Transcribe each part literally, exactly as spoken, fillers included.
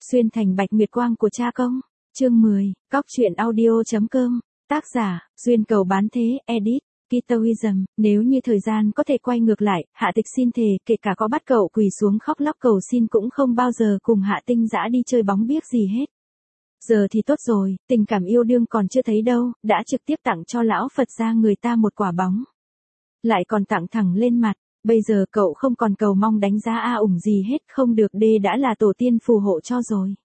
Xuyên thành bạch nguyệt quang của cha công. Chương mười, cóc truyện audio.com. Tác giả, Duyên Cầu Bán Thế, edit, Kitoism. Nếu như thời gian có thể quay ngược lại, Hạ Tịch xin thề, kể cả có bắt cậu quỳ xuống khóc lóc cầu xin cũng không bao giờ cùng Hạ Tinh Dã đi chơi bóng biếc gì hết. Giờ thì tốt rồi, tình cảm yêu đương còn chưa thấy đâu, đã trực tiếp tặng cho lão Phật gia người ta một quả bóng. Lại còn tặng thẳng lên mặt. Bây giờ cậu không còn cầu mong đánh giá a ủng gì hết, không được đê đã là tổ tiên phù hộ cho rồi.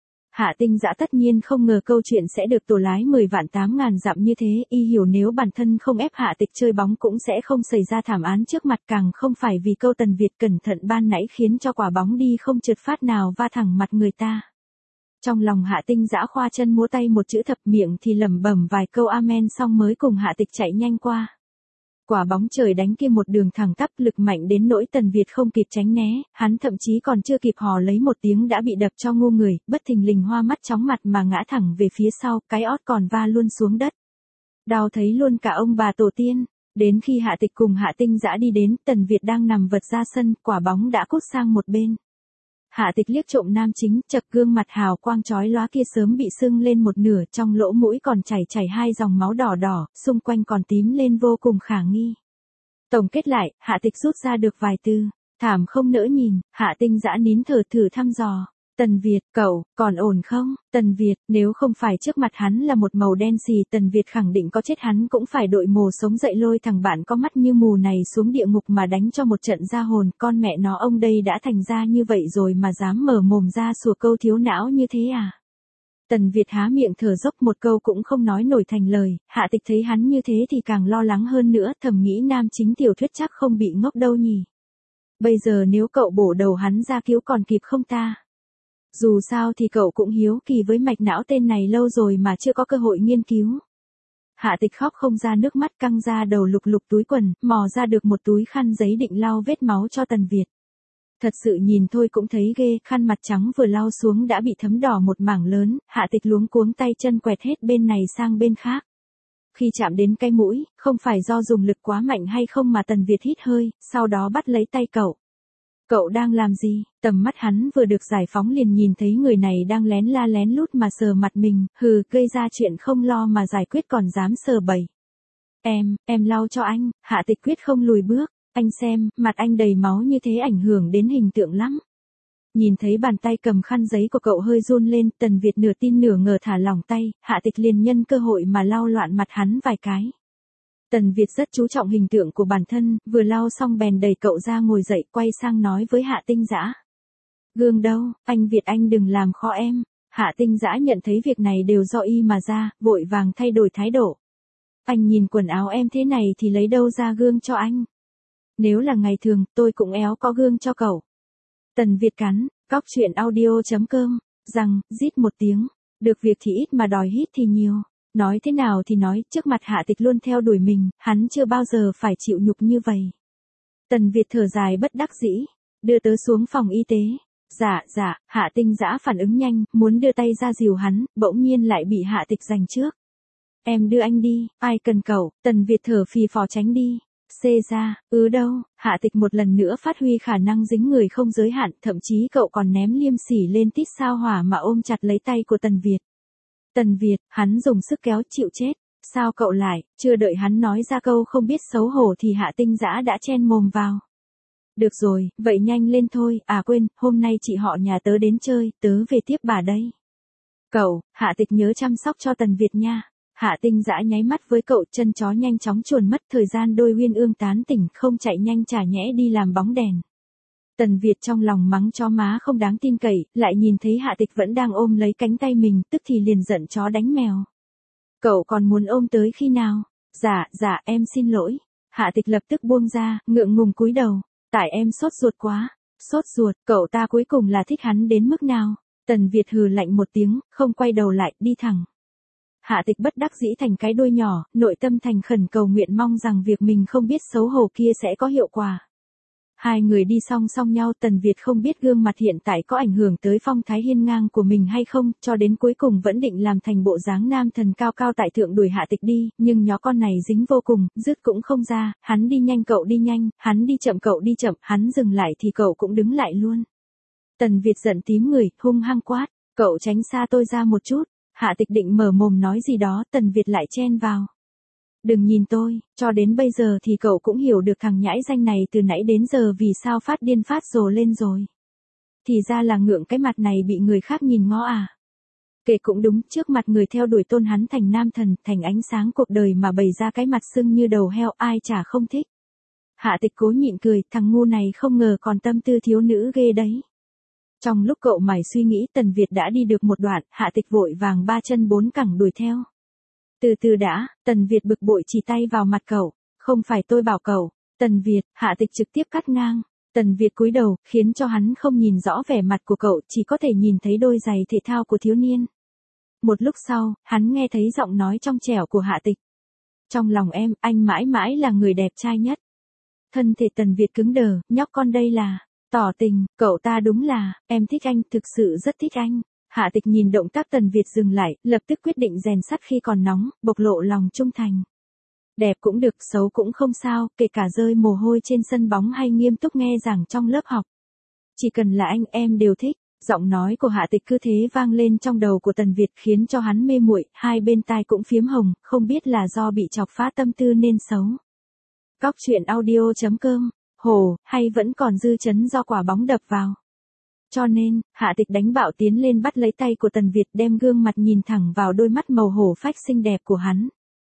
Hạ Tinh Dã tất nhiên không ngờ câu chuyện sẽ được tổ lái mười vạn tám ngàn dặm như thế, y hiểu nếu bản thân không ép Hạ Tịch chơi bóng cũng sẽ không xảy ra thảm án trước mặt, càng không phải vì câu Tần Việt cẩn thận ban nãy khiến cho quả bóng đi không trượt phát nào va thẳng mặt người ta. Trong lòng Hạ Tinh Dã khoa chân múa tay một chữ thập, miệng thì lẩm bẩm vài câu amen xong mới cùng Hạ Tịch chạy nhanh qua. Quả bóng trời đánh kia một đường thẳng tắp, lực mạnh đến nỗi Tần Việt không kịp tránh né, hắn thậm chí còn chưa kịp hò lấy một tiếng đã bị đập cho ngu người, bất thình lình hoa mắt chóng mặt mà ngã thẳng về phía sau, cái ót còn va luôn xuống đất. Đau thấy luôn cả ông bà tổ tiên. Đến khi Hạ Tịch cùng Hạ Tinh Dã đi đến, Tần Việt đang nằm vật ra sân, quả bóng đã cút sang một bên. Hạ Tịch liếc trộm nam chính, chật gương mặt hào quang chói lóa kia sớm bị sưng lên một nửa, trong lỗ mũi còn chảy chảy hai dòng máu đỏ đỏ, xung quanh còn tím lên vô cùng khả nghi. Tổng kết lại, Hạ Tịch rút ra được vài từ, thảm không nỡ nhìn. Hạ Tinh Dã nín thở thử thăm dò. Tần Việt, cậu, còn ổn không? Tần Việt, nếu không phải trước mặt hắn là một màu đen xì, Tần Việt khẳng định có chết hắn cũng phải đội mồ sống dậy lôi thằng bạn có mắt như mù này xuống địa ngục mà đánh cho một trận ra hồn. Con mẹ nó, ông đây đã thành ra như vậy rồi mà dám mở mồm ra sủa câu thiếu não như thế à? Tần Việt há miệng thở dốc một câu cũng không nói nổi thành lời. Hạ Tịch thấy hắn như thế thì càng lo lắng hơn nữa, thầm nghĩ nam chính tiểu thuyết chắc không bị ngốc đâu nhỉ. Bây giờ nếu cậu bổ đầu hắn ra cứu còn kịp không ta? Dù sao thì cậu cũng hiếu kỳ với mạch não tên này lâu rồi mà chưa có cơ hội nghiên cứu. Hạ Tịch khóc không ra nước mắt, căng ra đầu lục lục túi quần, mò ra được một túi khăn giấy định lau vết máu cho Tần Việt. Thật sự nhìn thôi cũng thấy ghê, khăn mặt trắng vừa lau xuống đã bị thấm đỏ một mảng lớn. Hạ Tịch luống cuống tay chân quẹt hết bên này sang bên khác. Khi chạm đến cái mũi, không phải do dùng lực quá mạnh hay không mà Tần Việt hít hơi, sau đó bắt lấy tay cậu. Cậu đang làm gì? Tầm mắt hắn vừa được giải phóng liền nhìn thấy người này đang lén la lén lút mà sờ mặt mình, hừ, gây ra chuyện không lo mà giải quyết còn dám sờ bẩy. Em, em lau cho anh. Hạ Tịch quyết không lùi bước. Anh xem, mặt anh đầy máu như thế ảnh hưởng đến hình tượng lắm. Nhìn thấy bàn tay cầm khăn giấy của cậu hơi run lên, Tần Việt nửa tin nửa ngờ thả lỏng tay, Hạ Tịch liền nhân cơ hội mà lau loạn mặt hắn vài cái. Tần Việt rất chú trọng hình tượng của bản thân, vừa lau xong bèn đẩy cậu ra ngồi dậy, quay sang nói với Hạ Tinh Dã. Gương đâu, anh Việt anh đừng làm khó em. Hạ Tinh Dã nhận thấy việc này đều do y mà ra, vội vàng thay đổi thái độ. Anh nhìn quần áo em thế này thì lấy đâu ra gương cho anh. Nếu là ngày thường, tôi cũng éo có gương cho cậu. Tần Việt cắn, cóc truyện audio.com, rằng, rít một tiếng. Được việc thì ít mà đòi hít thì nhiều. Nói thế nào thì nói, trước mặt Hạ Tịch luôn theo đuổi mình, hắn chưa bao giờ phải chịu nhục như vậy. Tần Việt thở dài bất đắc dĩ, đưa tớ xuống phòng y tế. Dạ, dạ. Hạ Tinh Dã phản ứng nhanh, muốn đưa tay ra dìu hắn, bỗng nhiên lại bị Hạ Tịch giành trước. Em đưa anh đi, ai cần cậu? Tần Việt thở phì phò tránh đi. Xê ra, ứ đâu? Hạ Tịch một lần nữa phát huy khả năng dính người không giới hạn, thậm chí cậu còn ném liêm sỉ lên tít sao hỏa mà ôm chặt lấy tay của Tần Việt. Tần Việt, hắn dùng sức kéo, chịu chết. Sao cậu lại? Chưa đợi hắn nói ra câu không biết xấu hổ thì Hạ Tinh Dã đã chen mồm vào. Được rồi, vậy nhanh lên thôi, à quên, hôm nay chị họ nhà tớ đến chơi, tớ về tiếp bà đây. Cậu, Hạ Tịch nhớ chăm sóc cho Tần Việt nha. Hạ Tinh Dã nháy mắt với cậu, chân chó nhanh chóng chuồn mất, thời gian đôi uyên ương tán tỉnh, không chạy nhanh chả nhẽ đi làm bóng đèn. Tần Việt trong lòng mắng chó má không đáng tin cậy, lại nhìn thấy Hạ Tịch vẫn đang ôm lấy cánh tay mình, tức thì liền giận chó đánh mèo. Cậu còn muốn ôm tới khi nào? Dạ, dạ, em xin lỗi. Hạ Tịch lập tức buông ra, ngượng ngùng cúi đầu. Tại em sốt ruột quá. Sốt ruột, cậu ta cuối cùng là thích hắn đến mức nào? Tần Việt hừ lạnh một tiếng, không quay đầu lại, đi thẳng. Hạ Tịch bất đắc dĩ thành cái đuôi nhỏ, nội tâm thành khẩn cầu nguyện mong rằng việc mình không biết xấu hổ kia sẽ có hiệu quả. Hai người đi song song nhau, Tần Việt không biết gương mặt hiện tại có ảnh hưởng tới phong thái hiên ngang của mình hay không, cho đến cuối cùng vẫn định làm thành bộ dáng nam thần cao cao tại thượng đuổi Hạ Tịch đi, nhưng nhó con này dính vô cùng, dứt cũng không ra, hắn đi nhanh cậu đi nhanh, hắn đi chậm cậu đi chậm, hắn dừng lại thì cậu cũng đứng lại luôn. Tần Việt giận tím người, hung hăng quát, cậu tránh xa tôi ra một chút. Hạ Tịch định mở mồm nói gì đó, Tần Việt lại chen vào. Đừng nhìn tôi, cho đến bây giờ thì cậu cũng hiểu được thằng nhãi danh này từ nãy đến giờ vì sao phát điên phát rồ lên rồi. Thì ra là ngượng cái mặt này bị người khác nhìn ngó à. Kể cũng đúng, trước mặt người theo đuổi tôn hắn thành nam thần, thành ánh sáng cuộc đời mà bày ra cái mặt sưng như đầu heo, ai chả không thích. Hạ Tịch cố nhịn cười, thằng ngu này không ngờ còn tâm tư thiếu nữ ghê đấy. Trong lúc cậu mải suy nghĩ, Tần Việt đã đi được một đoạn, Hạ Tịch vội vàng ba chân bốn cẳng đuổi theo. Từ từ đã, Tần Việt bực bội chỉ tay vào mặt cậu, không phải tôi bảo cậu. Tần Việt, Hạ Tịch trực tiếp cắt ngang. Tần Việt cúi đầu, khiến cho hắn không nhìn rõ vẻ mặt của cậu, chỉ có thể nhìn thấy đôi giày thể thao của thiếu niên. Một lúc sau, hắn nghe thấy giọng nói trong trẻo của Hạ Tịch. Trong lòng em, anh mãi mãi là người đẹp trai nhất. Thân thể Tần Việt cứng đờ, nhóc con đây là, tỏ tình, cậu ta đúng là, em thích anh, thực sự rất thích anh. Hạ Tịch nhìn động tác Tần Việt dừng lại, lập tức quyết định rèn sắt khi còn nóng, bộc lộ lòng trung thành. Đẹp cũng được, xấu cũng không sao, kể cả rơi mồ hôi trên sân bóng hay nghiêm túc nghe giảng trong lớp học. Chỉ cần là anh, em đều thích. Giọng nói của Hạ Tịch cứ thế vang lên trong đầu của Tần Việt khiến cho hắn mê muội, hai bên tai cũng phiếm hồng, không biết là do bị chọc phá tâm tư nên xấu. Cóc truyện audio chấm com, hồ, hay vẫn còn dư chấn do quả bóng đập vào. Cho nên, Hạ Tịch đánh bạo tiến lên bắt lấy tay của Tần Việt, đem gương mặt nhìn thẳng vào đôi mắt màu hổ phách xinh đẹp của hắn.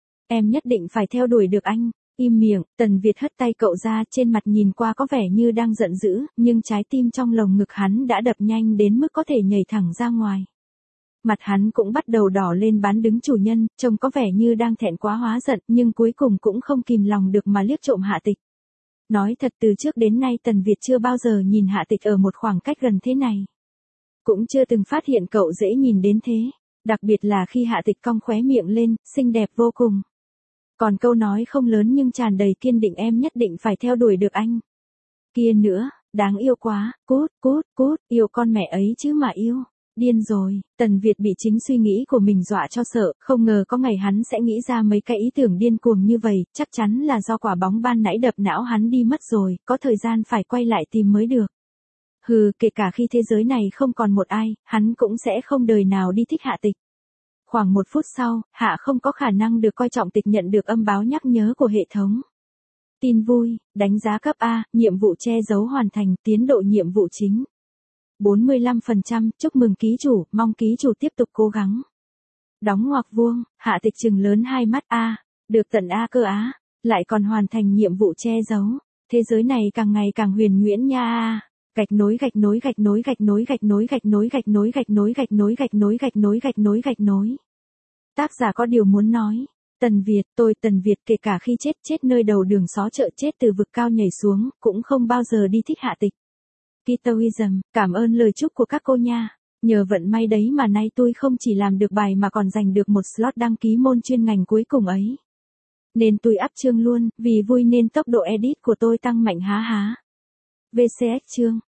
Em nhất định phải theo đuổi được anh. Im miệng, Tần Việt hất tay cậu ra, trên mặt nhìn qua có vẻ như đang giận dữ, nhưng trái tim trong lồng ngực hắn đã đập nhanh đến mức có thể nhảy thẳng ra ngoài. Mặt hắn cũng bắt đầu đỏ lên, bán đứng chủ nhân, trông có vẻ như đang thẹn quá hóa giận, nhưng cuối cùng cũng không kìm lòng được mà liếc trộm Hạ Tịch. Nói thật, từ trước đến nay Tần Việt chưa bao giờ nhìn Hạ Tịch ở một khoảng cách gần thế này. Cũng chưa từng phát hiện cậu dễ nhìn đến thế, đặc biệt là khi Hạ Tịch cong khóe miệng lên, xinh đẹp vô cùng. Còn câu nói không lớn nhưng tràn đầy kiên định, em nhất định phải theo đuổi được anh. Kia nữa, đáng yêu quá, cút, cút, cút, yêu con mẹ ấy chứ mà yêu. Điên rồi, Tần Việt bị chính suy nghĩ của mình dọa cho sợ, không ngờ có ngày hắn sẽ nghĩ ra mấy cái ý tưởng điên cuồng như vậy, chắc chắn là do quả bóng ban nãy đập não hắn đi mất rồi, có thời gian phải quay lại tìm mới được. Hừ, kể cả khi thế giới này không còn một ai, hắn cũng sẽ không đời nào đi thích Hạ Tịch. Khoảng một phút sau, Hạ không có khả năng được coi trọng Tịch nhận được âm báo nhắc nhớ của hệ thống. Tin vui, đánh giá cấp A, nhiệm vụ che giấu hoàn thành, tiến độ nhiệm vụ chính. bốn mươi lăm phần trăm, chúc mừng ký chủ, mong ký chủ tiếp tục cố gắng. Đóng ngoặc vuông, Hạ Tịch trừng lớn hai mắt. A, được tận A cơ á, lại còn hoàn thành nhiệm vụ che giấu. Thế giới này càng ngày càng huyền nhuyễn nha a. Gạch nối gạch nối gạch nối gạch nối gạch nối gạch nối gạch nối gạch nối gạch nối gạch nối gạch nối gạch nối gạch nối. Tác giả có điều muốn nói. Tần Việt, tôi Tần Việt kể cả khi chết chết nơi đầu đường xó chợ, chết từ vực cao nhảy xuống, cũng không bao giờ đi thích Hạ Tịch. Kitoism, cảm ơn lời chúc của các cô nha. Nhờ vận may đấy mà nay tôi không chỉ làm được bài mà còn giành được một slot đăng ký môn chuyên ngành cuối cùng ấy. Nên tôi up chương luôn, vì vui nên tốc độ edit của tôi tăng mạnh há há. vê xê ét chương.